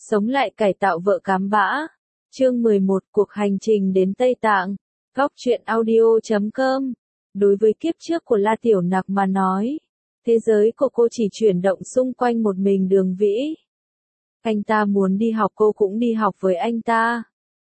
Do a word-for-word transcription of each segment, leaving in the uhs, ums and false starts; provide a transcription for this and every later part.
Sống lại cải tạo vợ cám bã. Chương mười một Cuộc hành trình đến Tây Tạng. Góc truyện audio chấm com. Đối với kiếp trước của La Tiểu Nặc mà nói, thế giới của cô chỉ chuyển động xung quanh một mình Đường Vĩ. Anh ta muốn đi học cô cũng đi học với anh ta.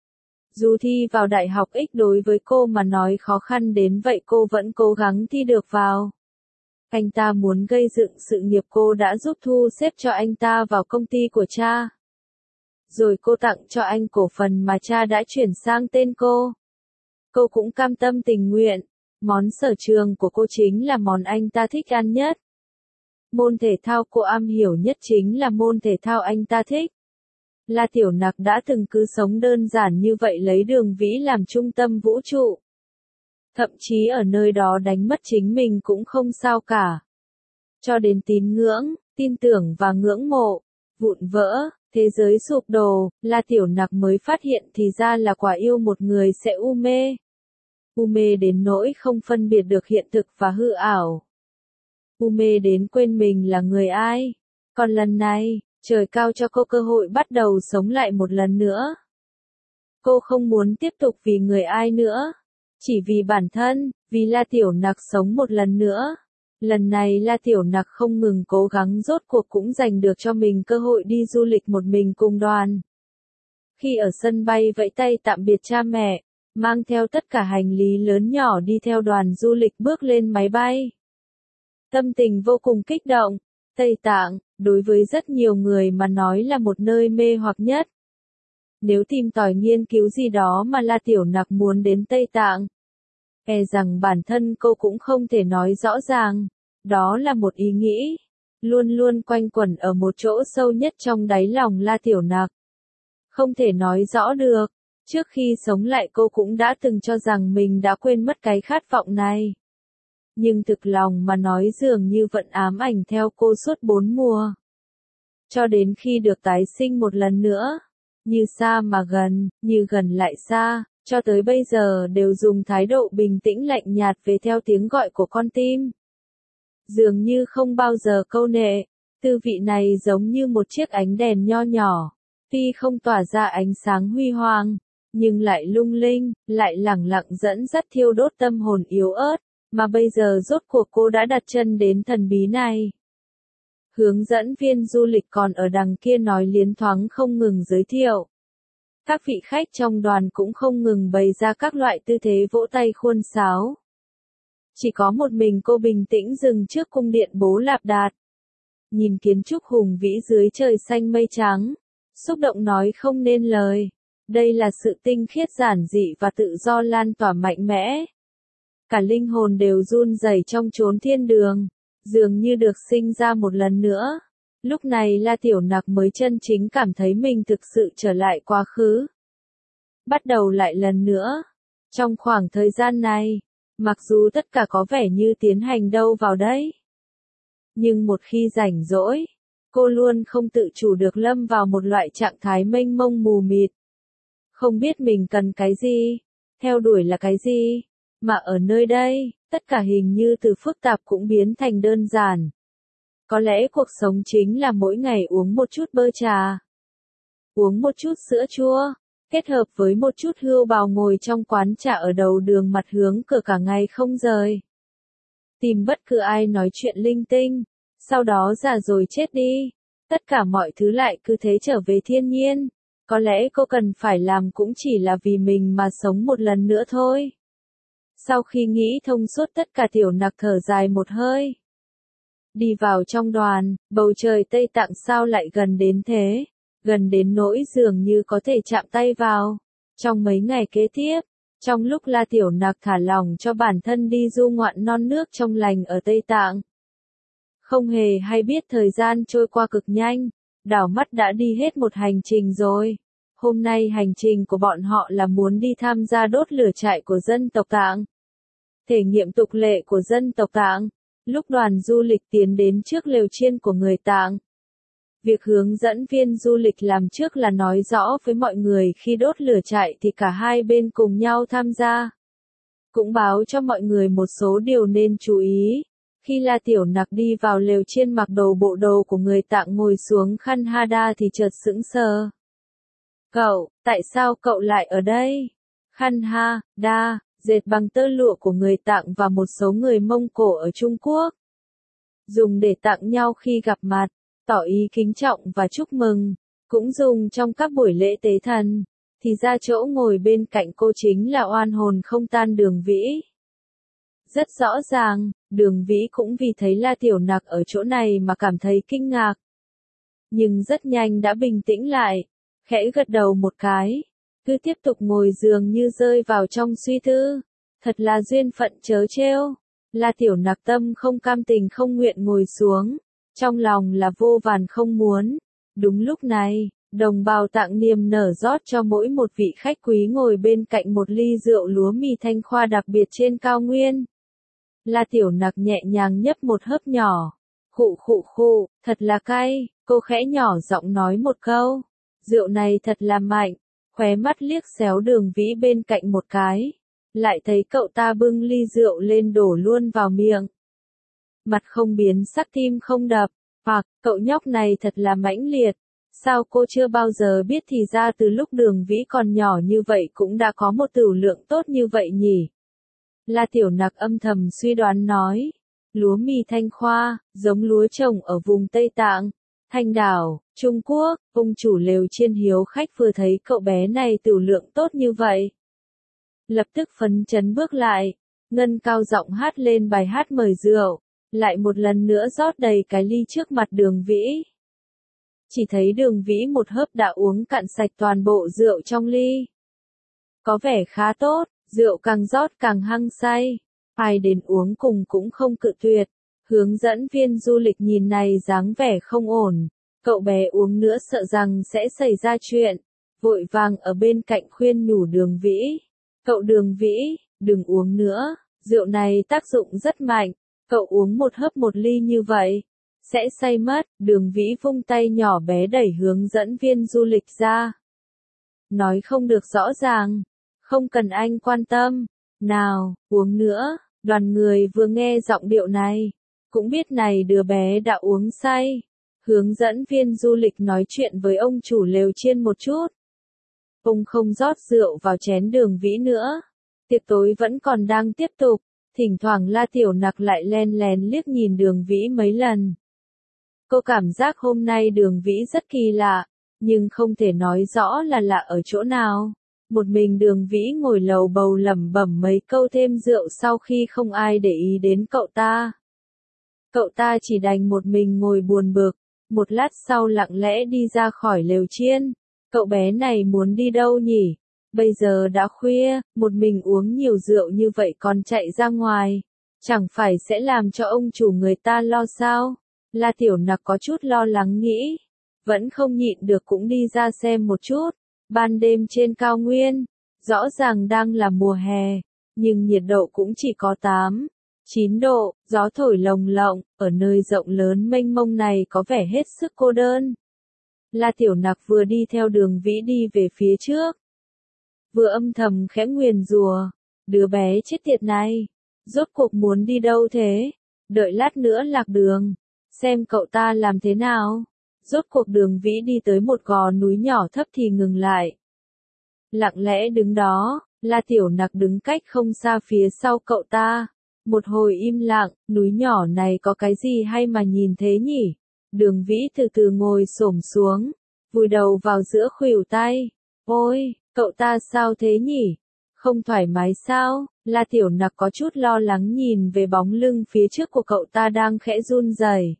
Dù thi vào đại học X đối với cô mà nói khó khăn đến vậy cô vẫn cố gắng thi được vào. Anh ta muốn gây dựng sự nghiệp cô đã giúp thu xếp cho anh ta vào công ty của cha. Rồi cô tặng cho anh cổ phần mà cha đã chuyển sang tên cô. Cô cũng cam tâm tình nguyện. Món sở trường của cô chính là món anh ta thích ăn nhất. Môn thể thao cô am hiểu nhất chính là môn thể thao anh ta thích. La Tiểu Nặc đã từng cứ sống đơn giản như vậy lấy Đường Vĩ làm trung tâm vũ trụ. Thậm chí ở nơi đó đánh mất chính mình cũng không sao cả. Cho đến tín ngưỡng, tin tưởng và ngưỡng mộ, vụn vỡ, thế giới sụp đổ, La Tiểu Nặc mới phát hiện thì ra là quả yêu một người sẽ u mê. U mê đến nỗi không phân biệt được hiện thực và hư ảo. U mê đến quên mình là người ai. Còn lần này, trời cao cho cô cơ hội bắt đầu sống lại một lần nữa. Cô không muốn tiếp tục vì người ai nữa. Chỉ vì bản thân, vì La Tiểu Nặc sống một lần nữa. Lần này La Tiểu Nặc không ngừng cố gắng rốt cuộc cũng giành được cho mình cơ hội đi du lịch một mình cùng đoàn. Khi ở sân bay vẫy tay tạm biệt cha mẹ, mang theo tất cả hành lý lớn nhỏ đi theo đoàn du lịch bước lên máy bay. Tâm tình vô cùng kích động. Tây Tạng, đối với rất nhiều người mà nói là một nơi mê hoặc nhất. Nếu tìm tòi nghiên cứu gì đó mà La Tiểu Nặc muốn đến Tây Tạng, e rằng bản thân cô cũng không thể nói rõ ràng. Đó là một ý nghĩ, luôn luôn quanh quẩn ở một chỗ sâu nhất trong đáy lòng La Tiểu Nặc. Không thể nói rõ được, trước khi sống lại cô cũng đã từng cho rằng mình đã quên mất cái khát vọng này. Nhưng thực lòng mà nói dường như vẫn ám ảnh theo cô suốt bốn mùa. Cho đến khi được tái sinh một lần nữa. Như xa mà gần, như gần lại xa, cho tới bây giờ đều dùng thái độ bình tĩnh lạnh nhạt về theo tiếng gọi của con tim. Dường như không bao giờ câu nệ, tư vị này giống như một chiếc ánh đèn nho nhỏ, tuy không tỏa ra ánh sáng huy hoàng, nhưng lại lung linh, lại lẳng lặng dẫn dắt thiêu đốt tâm hồn yếu ớt, mà bây giờ rốt cuộc cô đã đặt chân đến thần bí này. Hướng dẫn viên du lịch còn ở đằng kia nói liến thoáng không ngừng giới thiệu. Các vị khách trong đoàn cũng không ngừng bày ra các loại tư thế vỗ tay khuôn sáo. Chỉ có một mình cô bình tĩnh dừng trước cung điện Bố Lạp Đạt. Nhìn kiến trúc hùng vĩ dưới trời xanh mây trắng. Xúc động nói không nên lời. Đây là sự tinh khiết giản dị và tự do lan tỏa mạnh mẽ. Cả linh hồn đều run rẩy trong chốn thiên đường. Dường như được sinh ra một lần nữa. Lúc này La Tiểu Nặc mới chân chính cảm thấy mình thực sự trở lại quá khứ. Bắt đầu lại lần nữa. Trong khoảng thời gian này, mặc dù tất cả có vẻ như tiến hành đâu vào đấy. Nhưng một khi rảnh rỗi, cô luôn không tự chủ được lâm vào một loại trạng thái mênh mông mù mịt. Không biết mình cần cái gì, theo đuổi là cái gì, mà ở nơi đây, tất cả hình như từ phức tạp cũng biến thành đơn giản. Có lẽ cuộc sống chính là mỗi ngày uống một chút bơ trà, uống một chút sữa chua, kết hợp với một chút hươu bào ngồi trong quán trà ở đầu đường mặt hướng cửa cả ngày không rời. Tìm bất cứ ai nói chuyện linh tinh, sau đó già rồi chết đi. Tất cả mọi thứ lại cứ thế trở về thiên nhiên. Có lẽ cô cần phải làm cũng chỉ là vì mình mà sống một lần nữa thôi. Sau khi nghĩ thông suốt tất cả Tiểu Nặc thở dài một hơi. Đi vào trong đoàn, bầu trời Tây Tạng sao lại gần đến thế, gần đến nỗi dường như có thể chạm tay vào. Trong mấy ngày kế tiếp, trong lúc La Tiểu Nặc thả lỏng cho bản thân đi du ngoạn non nước trong lành ở Tây Tạng. Không hề hay biết thời gian trôi qua cực nhanh, đảo mắt đã đi hết một hành trình rồi. Hôm nay hành trình của bọn họ là muốn đi tham gia đốt lửa trại của dân tộc Tạng. Thể nghiệm tục lệ của dân tộc Tạng. Lúc đoàn du lịch tiến đến trước lều chiên của người Tạng. Việc hướng dẫn viên du lịch làm trước là nói rõ với mọi người khi đốt lửa trại thì cả hai bên cùng nhau tham gia. Cũng báo cho mọi người một số điều nên chú ý. Khi La Tiểu Nặc đi vào lều chiên mặc đồ bộ đồ của người Tạng ngồi xuống Khăn Ha Đa thì chợt sững sờ. Cậu, tại sao cậu lại ở đây? Khăn Ha Đa, dệt bằng tơ lụa của người Tạng và một số người Mông Cổ ở Trung Quốc. Dùng để tặng nhau khi gặp mặt, tỏ ý kính trọng và chúc mừng, cũng dùng trong các buổi lễ tế thần. Thì ra chỗ ngồi bên cạnh cô chính là oan hồn không tan Đường Vĩ. Rất rõ ràng, Đường Vĩ cũng vì thấy La Tiểu Nặc ở chỗ này mà cảm thấy kinh ngạc. Nhưng rất nhanh đã bình tĩnh lại, khẽ gật đầu một cái, cứ tiếp tục ngồi dường như rơi vào trong suy tư. Thật là duyên phận chớ trêu. La Tiểu Nặc tâm không cam tình không nguyện ngồi xuống, trong lòng là vô vàn không muốn. Đúng lúc này, đồng bào Tạng niềm nở rót cho mỗi một vị khách quý ngồi bên cạnh một ly rượu lúa mì Thanh Khoa đặc biệt trên cao nguyên. La Tiểu Nặc nhẹ nhàng nhấp một hớp nhỏ. Khụ khụ khụ, thật là cay, cô khẽ nhỏ giọng nói một câu. Rượu này thật là mạnh, khóe mắt liếc xéo Đường Vĩ bên cạnh một cái. Lại thấy cậu ta bưng ly rượu lên đổ luôn vào miệng. Mặt không biến sắc tim không đập, hoặc, cậu nhóc này thật là mãnh liệt. Sao cô chưa bao giờ biết thì ra từ lúc Đường Vĩ còn nhỏ như vậy cũng đã có một tửu lượng tốt như vậy nhỉ? La Tiểu Nặc âm thầm suy đoán nói. Lúa mì Thanh Khoa, giống lúa trồng ở vùng Tây Tạng, Thanh Đảo, Trung Quốc. Ông chủ lều chiên hiếu khách vừa thấy cậu bé này tửu lượng tốt như vậy, lập tức phấn chấn bước lại, ngân cao giọng hát lên bài hát mời rượu, lại một lần nữa rót đầy cái ly trước mặt Đường Vĩ. Chỉ thấy Đường Vĩ một hớp đã uống cạn sạch toàn bộ rượu trong ly. Có vẻ khá tốt, rượu càng rót càng hăng say, ai đến uống cùng cũng không cự tuyệt. Hướng dẫn viên du lịch nhìn này dáng vẻ không ổn, cậu bé uống nữa sợ rằng sẽ xảy ra chuyện, vội vàng ở bên cạnh khuyên nhủ Đường Vĩ. Cậu Đường Vĩ, đừng uống nữa, rượu này tác dụng rất mạnh, cậu uống một hớp một ly như vậy, sẽ say mất. Đường Vĩ vung tay nhỏ bé đẩy hướng dẫn viên du lịch ra. Nói không được rõ ràng, không cần anh quan tâm, nào, uống nữa. Đoàn người vừa nghe giọng điệu này, cũng biết này đứa bé đã uống say. Hướng dẫn viên du lịch nói chuyện với ông chủ lều chiên một chút. Ông không rót rượu vào chén Đường Vĩ nữa. Tiệc tối vẫn còn đang tiếp tục, thỉnh thoảng La Tiểu Nặc lại len lén liếc nhìn Đường Vĩ mấy lần. Cô cảm giác hôm nay Đường Vĩ rất kỳ lạ, nhưng không thể nói rõ là lạ ở chỗ nào. Một mình Đường Vĩ ngồi lầu bầu lẩm bẩm mấy câu thêm rượu sau khi không ai để ý đến cậu ta. Cậu ta chỉ đành một mình ngồi buồn bực, một lát sau lặng lẽ đi ra khỏi lều chiên. Cậu bé này muốn đi đâu nhỉ? Bây giờ đã khuya, một mình uống nhiều rượu như vậy còn chạy ra ngoài. Chẳng phải sẽ làm cho ông chủ người ta lo sao? La Tiểu Nặc có chút lo lắng nghĩ. Vẫn không nhịn được cũng đi ra xem một chút. Ban đêm trên cao nguyên, rõ ràng đang là mùa hè, nhưng nhiệt độ cũng chỉ có tám, chín độ, gió thổi lồng lộng, ở nơi rộng lớn mênh mông này có vẻ hết sức cô đơn. La Tiểu Nặc vừa đi theo Đường Vĩ đi về phía trước, vừa âm thầm khẽ nguyền rủa, đứa bé chết tiệt này, rốt cuộc muốn đi đâu thế? Đợi lát nữa lạc đường, xem cậu ta làm thế nào. Rốt cuộc Đường Vĩ đi tới một gò núi nhỏ thấp thì ngừng lại. Lặng lẽ đứng đó, La Tiểu Nặc đứng cách không xa phía sau cậu ta. Một hồi im lặng, núi nhỏ này có cái gì hay mà nhìn thế nhỉ? Đường Vĩ từ từ ngồi xổm xuống, vùi đầu vào giữa khuỷu tay. Ôi, cậu ta sao thế nhỉ? Không thoải mái sao? La Tiểu Nặc có chút lo lắng nhìn về bóng lưng phía trước của cậu ta đang khẽ run rẩy.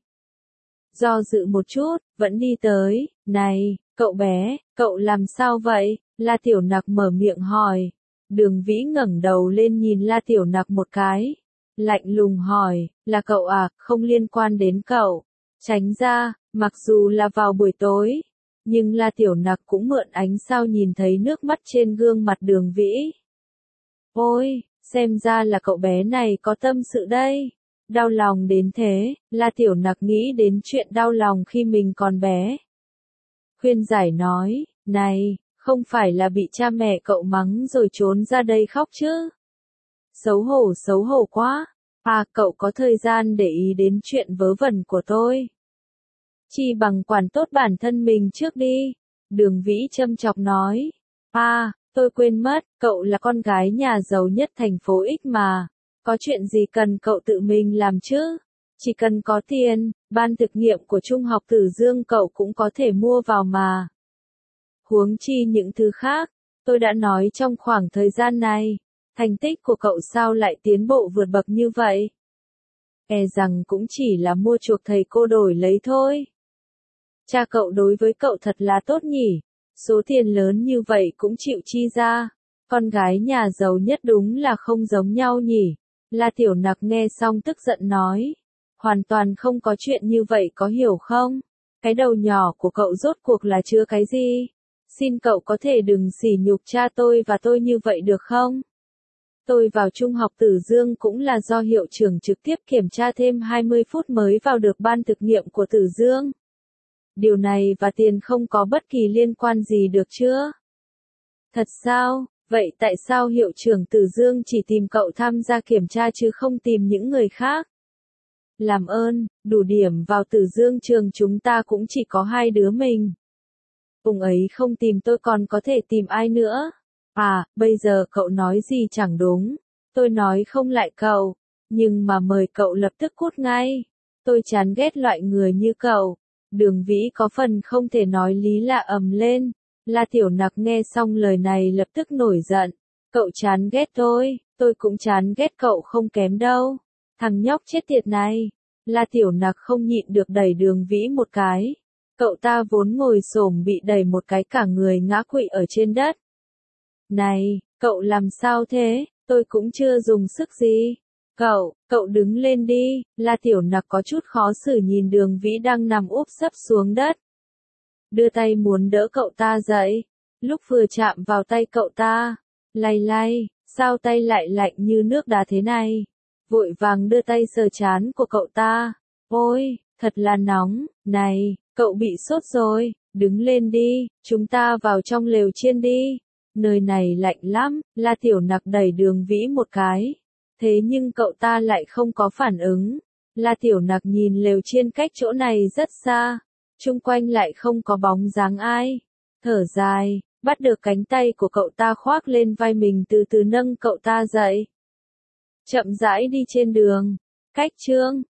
Do dự một chút, vẫn đi tới. Này, cậu bé, cậu làm sao vậy? La Tiểu Nặc mở miệng hỏi. Đường Vĩ ngẩng đầu lên nhìn La Tiểu Nặc một cái. Lạnh lùng hỏi, là cậu à, không liên quan đến cậu. Tránh ra, mặc dù là vào buổi tối, nhưng La Tiểu Nặc cũng mượn ánh sao nhìn thấy nước mắt trên gương mặt Đường Vĩ. Ôi, xem ra là cậu bé này có tâm sự đây. Đau lòng đến thế, La Tiểu Nặc nghĩ đến chuyện đau lòng khi mình còn bé. Khuyên giải nói, này, không phải là bị cha mẹ cậu mắng rồi trốn ra đây khóc chứ? Xấu hổ xấu hổ quá. À, cậu có thời gian để ý đến chuyện vớ vẩn của tôi. Chi bằng quản tốt bản thân mình trước đi. Đường Vĩ châm chọc nói. À, tôi quên mất, cậu là con gái nhà giàu nhất thành phố X mà. Có chuyện gì cần cậu tự mình làm chứ? Chỉ cần có tiền, ban thực nghiệm của Trung học Tử Dương cậu cũng có thể mua vào mà. Huống chi những thứ khác, tôi đã nói trong khoảng thời gian này, thành tích của cậu sao lại tiến bộ vượt bậc như vậy? E rằng cũng chỉ là mua chuộc thầy cô đổi lấy thôi. Cha cậu đối với cậu thật là tốt nhỉ, số tiền lớn như vậy cũng chịu chi ra. Con gái nhà giàu nhất đúng là không giống nhau nhỉ. La Tiểu Nặc nghe xong tức giận nói. Hoàn toàn không có chuyện như vậy có hiểu không? Cái đầu nhỏ của cậu rốt cuộc là chứa cái gì? Xin cậu có thể đừng sỉ nhục cha tôi và tôi như vậy được không? Tôi vào Trung học Tử Dương cũng là do hiệu trưởng trực tiếp kiểm tra thêm hai mươi phút mới vào được ban thực nghiệm của Tử Dương. Điều này và tiền không có bất kỳ liên quan gì được chưa? Thật sao? Vậy tại sao hiệu trưởng Tử Dương chỉ tìm cậu tham gia kiểm tra chứ không tìm những người khác? Làm ơn, đủ điểm vào Tử Dương trường chúng ta cũng chỉ có hai đứa mình. Ông ấy không tìm tôi còn có thể tìm ai nữa? À, bây giờ cậu nói gì chẳng đúng. Tôi nói không lại cậu. Nhưng mà mời cậu lập tức cút ngay. Tôi chán ghét loại người như cậu. Đường Vĩ có phần không thể nói lý lạ ầm lên. La Tiểu Nặc nghe xong lời này lập tức nổi giận. Cậu chán ghét tôi, tôi cũng chán ghét cậu không kém đâu. Thằng nhóc chết tiệt này. La Tiểu Nặc không nhịn được đẩy Đường Vĩ một cái. Cậu ta vốn ngồi xổm bị đẩy một cái cả người ngã quỵ ở trên đất. Này, cậu làm sao thế? Tôi cũng chưa dùng sức gì. Cậu, cậu đứng lên đi. La Tiểu Nặc có chút khó xử nhìn Đường Vĩ đang nằm úp sấp xuống đất. Đưa tay muốn đỡ cậu ta dậy. Lúc vừa chạm vào tay cậu ta, lay lay, sao tay lại lạnh như nước đá thế này? Vội vàng đưa tay sờ trán của cậu ta. Ôi, thật là nóng. Này, cậu bị sốt rồi. Đứng lên đi, chúng ta vào trong lều chiên đi. Nơi này lạnh lắm. La Tiểu Nặc đẩy Đường Vĩ một cái. Thế nhưng cậu ta lại không có phản ứng. La Tiểu Nặc nhìn lều chiên cách chỗ này rất xa. Chung quanh lại không có bóng dáng ai. Thở dài, bắt được cánh tay của cậu ta khoác lên vai mình từ từ nâng cậu ta dậy. Chậm rãi đi trên đường. Cách chương